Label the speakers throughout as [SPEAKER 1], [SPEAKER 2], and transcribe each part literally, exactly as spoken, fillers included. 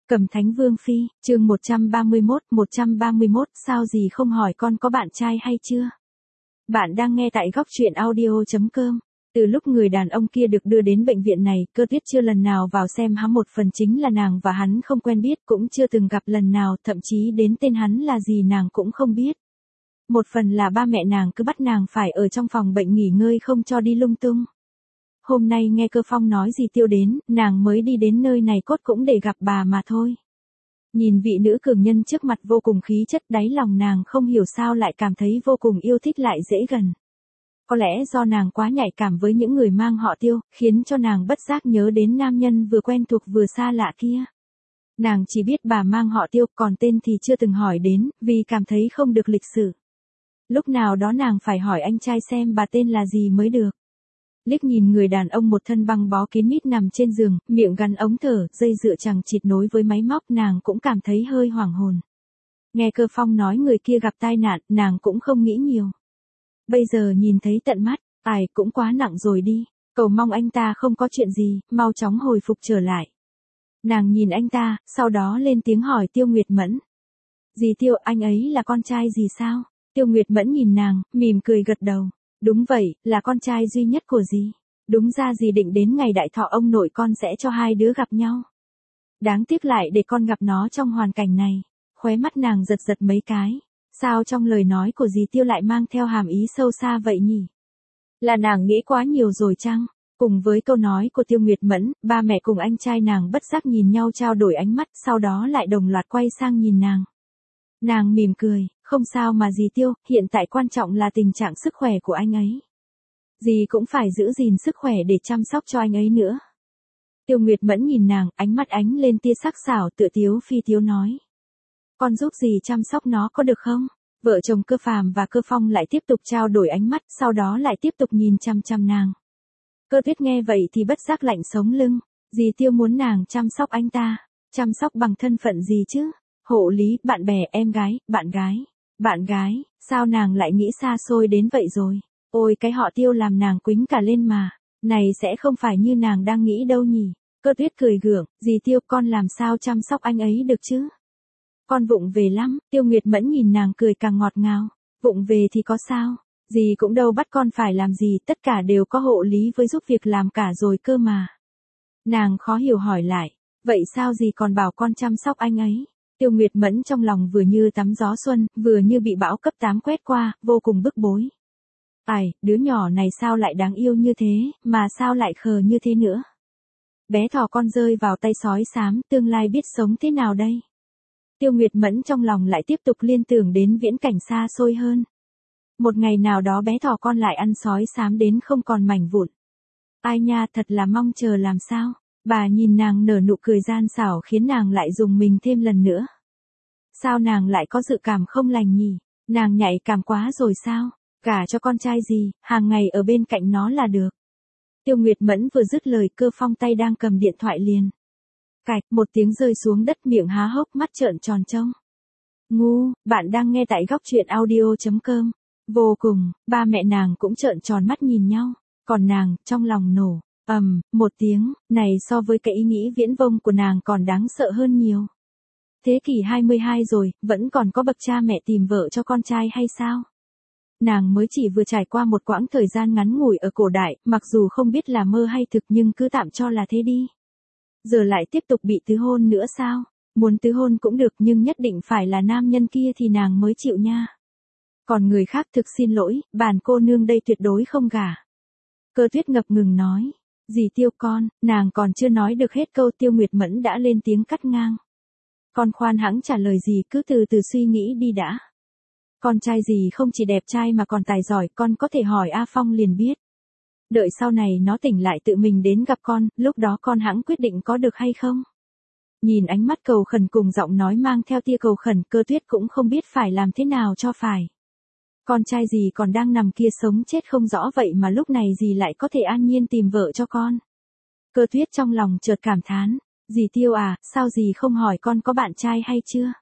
[SPEAKER 1] Cẩm Thánh Vương Phi, chương một trăm ba mươi mốt, một trăm ba mươi mốt, sao gì không hỏi con có bạn trai hay chưa? Bạn đang nghe tại góc truyện audio chấm com. Từ lúc người đàn ông kia được đưa đến bệnh viện này, Cơ Tuyết chưa lần nào vào xem hắn, một phần chính là nàng và hắn không quen biết, cũng chưa từng gặp lần nào, thậm chí đến tên hắn là gì nàng cũng không biết. Một phần là ba mẹ nàng cứ bắt nàng phải ở trong phòng bệnh nghỉ ngơi không cho đi lung tung. Hôm nay nghe Cơ Phong nói gì Tiêu đến, nàng mới đi đến nơi này cốt cũng để gặp bà mà thôi. Nhìn vị nữ cường nhân trước mặt vô cùng khí chất, đáy lòng nàng không hiểu sao lại cảm thấy vô cùng yêu thích lại dễ gần. Có lẽ do nàng quá nhạy cảm với những người mang họ Tiêu, khiến cho nàng bất giác nhớ đến nam nhân vừa quen thuộc vừa xa lạ kia. Nàng chỉ biết bà mang họ Tiêu, còn tên thì chưa từng hỏi đến, vì cảm thấy không được lịch sự. Lúc nào đó nàng phải hỏi anh trai xem bà tên là gì mới được. Liếc nhìn người đàn ông một thân băng bó kín mít nằm trên giường, miệng gắn ống thở, dây dựa chằng chịt nối với máy móc, nàng cũng cảm thấy hơi hoảng hồn. Nghe Cơ Phong nói người kia gặp tai nạn, nàng cũng không nghĩ nhiều. Bây giờ nhìn thấy tận mắt, ai cũng quá nặng rồi đi, cầu mong anh ta không có chuyện gì, mau chóng hồi phục trở lại. Nàng nhìn anh ta, sau đó lên tiếng hỏi Tiêu Nguyệt Mẫn. Dì Tiêu, anh ấy là con trai gì sao? Tiêu Nguyệt Mẫn nhìn nàng, mỉm cười gật đầu. Đúng vậy, là con trai duy nhất của dì. Đúng ra dì định đến ngày đại thọ ông nội con sẽ cho hai đứa gặp nhau. Đáng tiếc lại để con gặp nó trong hoàn cảnh này. Khóe mắt nàng giật giật mấy cái. Sao trong lời nói của dì Tiêu lại mang theo hàm ý sâu xa vậy nhỉ? Là nàng nghĩ quá nhiều rồi chăng? Cùng với câu nói của Tiêu Nguyệt Mẫn, ba mẹ cùng anh trai nàng bất giác nhìn nhau trao đổi ánh mắt, sau đó lại đồng loạt quay sang nhìn nàng. Nàng mỉm cười, không sao mà dì Tiêu, hiện tại quan trọng là tình trạng sức khỏe của anh ấy. Dì cũng phải giữ gìn sức khỏe để chăm sóc cho anh ấy nữa. Tiêu Nguyệt Mẫn nhìn nàng, ánh mắt ánh lên tia sắc sảo, tựa tiếu phi tiếu nói. Con giúp dì chăm sóc nó có được không? Vợ chồng Cơ Phàm và Cơ Phong lại tiếp tục trao đổi ánh mắt, sau đó lại tiếp tục nhìn chăm chăm nàng. Cơ Tuyết nghe vậy thì bất giác lạnh sống lưng. Dì Tiêu muốn nàng chăm sóc anh ta. Chăm sóc bằng thân phận gì chứ? Hộ lý, bạn bè, em gái, bạn gái. Bạn gái, sao nàng lại nghĩ xa xôi đến vậy rồi? Ôi cái họ Tiêu làm nàng quýnh cả lên mà. Này sẽ không phải như nàng đang nghĩ đâu nhỉ? Cơ Tuyết cười gượng, dì Tiêu con làm sao chăm sóc anh ấy được chứ? Con vụng về lắm, Tiêu Nguyệt Mẫn nhìn nàng cười càng ngọt ngào. Vụng về thì có sao? Dì cũng đâu bắt con phải làm gì, tất cả đều có hộ lý với giúp việc làm cả rồi cơ mà. Nàng khó hiểu hỏi lại, vậy sao dì còn bảo con chăm sóc anh ấy? Tiêu Nguyệt Mẫn trong lòng vừa như tắm gió xuân, vừa như bị bão cấp tám quét qua, vô cùng bức bối. Ai, đứa nhỏ này sao lại đáng yêu như thế, mà sao lại khờ như thế nữa? Bé thỏ con rơi vào tay sói xám, tương lai biết sống thế nào đây? Tiêu Nguyệt Mẫn trong lòng lại tiếp tục liên tưởng đến viễn cảnh xa xôi hơn. Một ngày nào đó bé thỏ con lại ăn sói xám đến không còn mảnh vụn. Ai nha, thật là mong chờ làm sao? Bà nhìn nàng nở nụ cười gian xảo khiến nàng lại dùng mình thêm lần nữa. Sao nàng lại có dự cảm không lành nhỉ? Nàng nhạy cảm quá rồi sao? Gả cho con trai gì, hàng ngày ở bên cạnh nó là được. Tiêu Nguyệt Mẫn vừa dứt lời, Cơ Phong tay đang cầm điện thoại liền. Cạch, một tiếng rơi xuống đất, miệng há hốc, mắt trợn tròn trông. Ngu, bạn đang nghe tại góc truyện audio chấm com. Vô cùng, ba mẹ nàng cũng trợn tròn mắt nhìn nhau. Còn nàng, trong lòng nổ. Ầm, um, một tiếng, này so với cái ý nghĩ viễn vông của nàng còn đáng sợ hơn nhiều. Thế kỷ hai mươi hai rồi, vẫn còn có bậc cha mẹ tìm vợ cho con trai hay sao? Nàng mới chỉ vừa trải qua một quãng thời gian ngắn ngủi ở cổ đại, mặc dù không biết là mơ hay thực nhưng cứ tạm cho là thế đi. Giờ lại tiếp tục bị tứ hôn nữa sao? Muốn tứ hôn cũng được nhưng nhất định phải là nam nhân kia thì nàng mới chịu nha. Còn người khác thực xin lỗi, bản cô nương đây tuyệt đối không gả. Cơ Tuyết ngập ngừng nói. Dì Tiêu con, nàng còn chưa nói được hết câu Tiêu Nguyệt Mẫn đã lên tiếng cắt ngang. Con khoan hãng trả lời gì, cứ từ từ suy nghĩ đi đã. Con trai dì không chỉ đẹp trai mà còn tài giỏi, con có thể hỏi A Phong liền biết. Đợi sau này nó tỉnh lại tự mình đến gặp con, lúc đó con hãng quyết định có được hay không. Nhìn ánh mắt cầu khẩn cùng giọng nói mang theo tia cầu khẩn, Cơ Tuyết cũng không biết phải làm thế nào cho phải. Con trai dì còn đang nằm kia sống chết không rõ vậy mà lúc này dì lại có thể an nhiên tìm vợ cho con. Cơ Tuyết trong lòng chợt cảm thán, dì Tiêu à, sao dì không hỏi con có bạn trai hay chưa?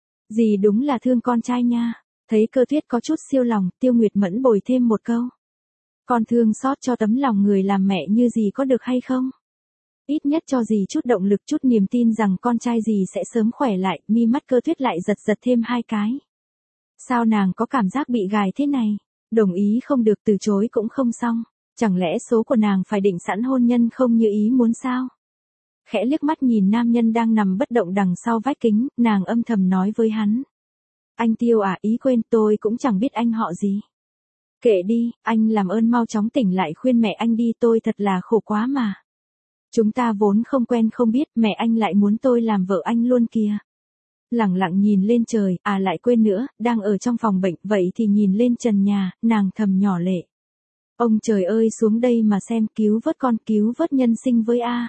[SPEAKER 1] Dì đúng là thương con trai nha. Thấy Cơ Tuyết có chút siêu lòng, Tiêu Nguyệt Mẫn bồi thêm một câu. Con thương xót cho tấm lòng người làm mẹ như dì có được hay không? Ít nhất cho dì chút động lực, chút niềm tin rằng con trai dì sẽ sớm khỏe lại. Mi mắt Cơ Tuyết lại giật giật thêm hai cái. Sao nàng có cảm giác bị gài thế này? Đồng ý không được, từ chối cũng không xong. Chẳng lẽ số của nàng phải định sẵn hôn nhân không như ý muốn sao? Khẽ liếc mắt nhìn nam nhân đang nằm bất động đằng sau vách kính, nàng âm thầm nói với hắn. Anh Tiêu à, ý quên, tôi cũng chẳng biết anh họ gì. Kệ đi, anh làm ơn mau chóng tỉnh lại khuyên mẹ anh đi, tôi thật là khổ quá mà. Chúng ta vốn không quen không biết, mẹ anh lại muốn tôi làm vợ anh luôn kìa. Lẳng lặng nhìn lên trời, à lại quên nữa, đang ở trong phòng bệnh, vậy thì nhìn lên trần nhà, nàng thầm nhỏ lệ. Ông trời ơi, xuống đây mà xem, cứu vớt con, cứu vớt nhân sinh với a.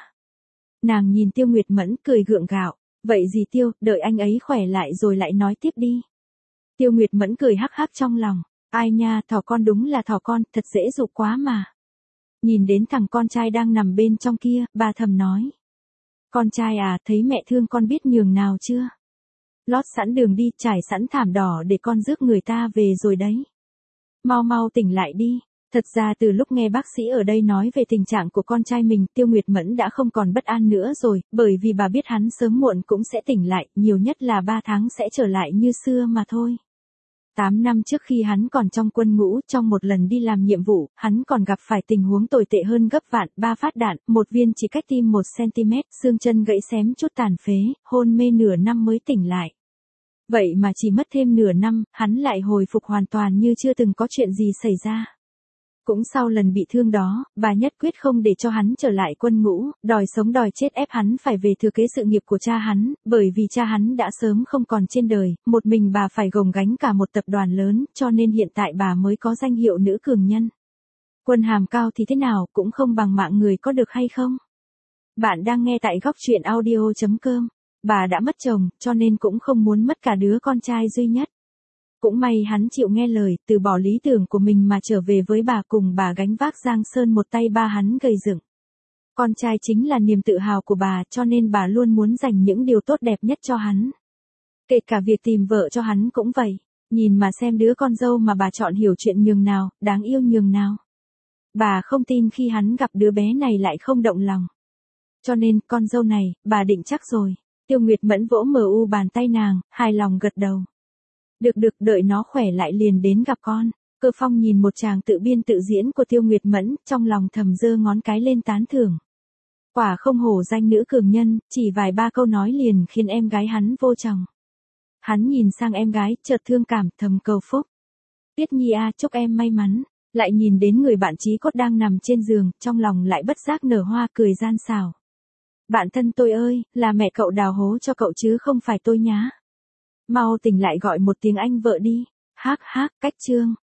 [SPEAKER 1] Nàng nhìn Tiêu Nguyệt Mẫn cười gượng gạo, vậy gì Tiêu, đợi anh ấy khỏe lại rồi lại nói tiếp đi. Tiêu Nguyệt Mẫn cười hắc hắc trong lòng, ai nha, thỏ con đúng là thỏ con, thật dễ dụ quá mà. Nhìn đến thằng con trai đang nằm bên trong kia, bà thầm nói. Con trai à, thấy mẹ thương con biết nhường nào chưa? Lót sẵn đường đi, trải sẵn thảm đỏ để con rước người ta về rồi đấy. Mau mau tỉnh lại đi. Thật ra từ lúc nghe bác sĩ ở đây nói về tình trạng của con trai mình, Tiêu Nguyệt Mẫn đã không còn bất an nữa rồi, bởi vì bà biết hắn sớm muộn cũng sẽ tỉnh lại, nhiều nhất là ba tháng sẽ trở lại như xưa mà thôi. Tám năm trước khi hắn còn trong quân ngũ, trong một lần đi làm nhiệm vụ, hắn còn gặp phải tình huống tồi tệ hơn gấp vạn, ba phát đạn, một viên chỉ cách tim một xăng-ti-mét, xương chân gãy xém chút tàn phế, hôn mê nửa năm mới tỉnh lại. Vậy mà chỉ mất thêm nửa năm, hắn lại hồi phục hoàn toàn như chưa từng có chuyện gì xảy ra. Cũng sau lần bị thương đó, bà nhất quyết không để cho hắn trở lại quân ngũ, đòi sống đòi chết ép hắn phải về thừa kế sự nghiệp của cha hắn, bởi vì cha hắn đã sớm không còn trên đời, một mình bà phải gồng gánh cả một tập đoàn lớn, cho nên hiện tại bà mới có danh hiệu nữ cường nhân. Quân hàm cao thì thế nào, cũng không bằng mạng người có được hay không? Bạn đang nghe tại góc truyện audio chấm com. Bà đã mất chồng, cho nên cũng không muốn mất cả đứa con trai duy nhất. Cũng may hắn chịu nghe lời, từ bỏ lý tưởng của mình mà trở về với bà, cùng bà gánh vác Giang Sơn một tay ba hắn gây dựng. Con trai chính là niềm tự hào của bà, cho nên bà luôn muốn dành những điều tốt đẹp nhất cho hắn. Kể cả việc tìm vợ cho hắn cũng vậy, nhìn mà xem đứa con dâu mà bà chọn hiểu chuyện nhường nào, đáng yêu nhường nào. Bà không tin khi hắn gặp đứa bé này lại không động lòng. Cho nên, con dâu này, bà định chắc rồi. Tiêu Nguyệt Mẫn vỗ mờ u bàn tay nàng, hài lòng gật đầu. Được được, đợi nó khỏe lại liền đến gặp con. Cơ Phong nhìn một tràng tự biên tự diễn của Tiêu Nguyệt Mẫn, trong lòng thầm giơ ngón cái lên tán thưởng. Quả không hổ danh nữ cường nhân, chỉ vài ba câu nói liền khiến em gái hắn vô chồng. Hắn nhìn sang em gái, chợt thương cảm, thầm cầu phúc. Tuyết Nhi a, chúc em may mắn. Lại nhìn đến người bạn chí cốt đang nằm trên giường, trong lòng lại bất giác nở hoa cười gian xảo. Bạn thân tôi ơi, là mẹ cậu đào hố cho cậu chứ không phải tôi nhá. Mau tỉnh lại gọi một tiếng anh vợ đi. Hác hác, cách chương.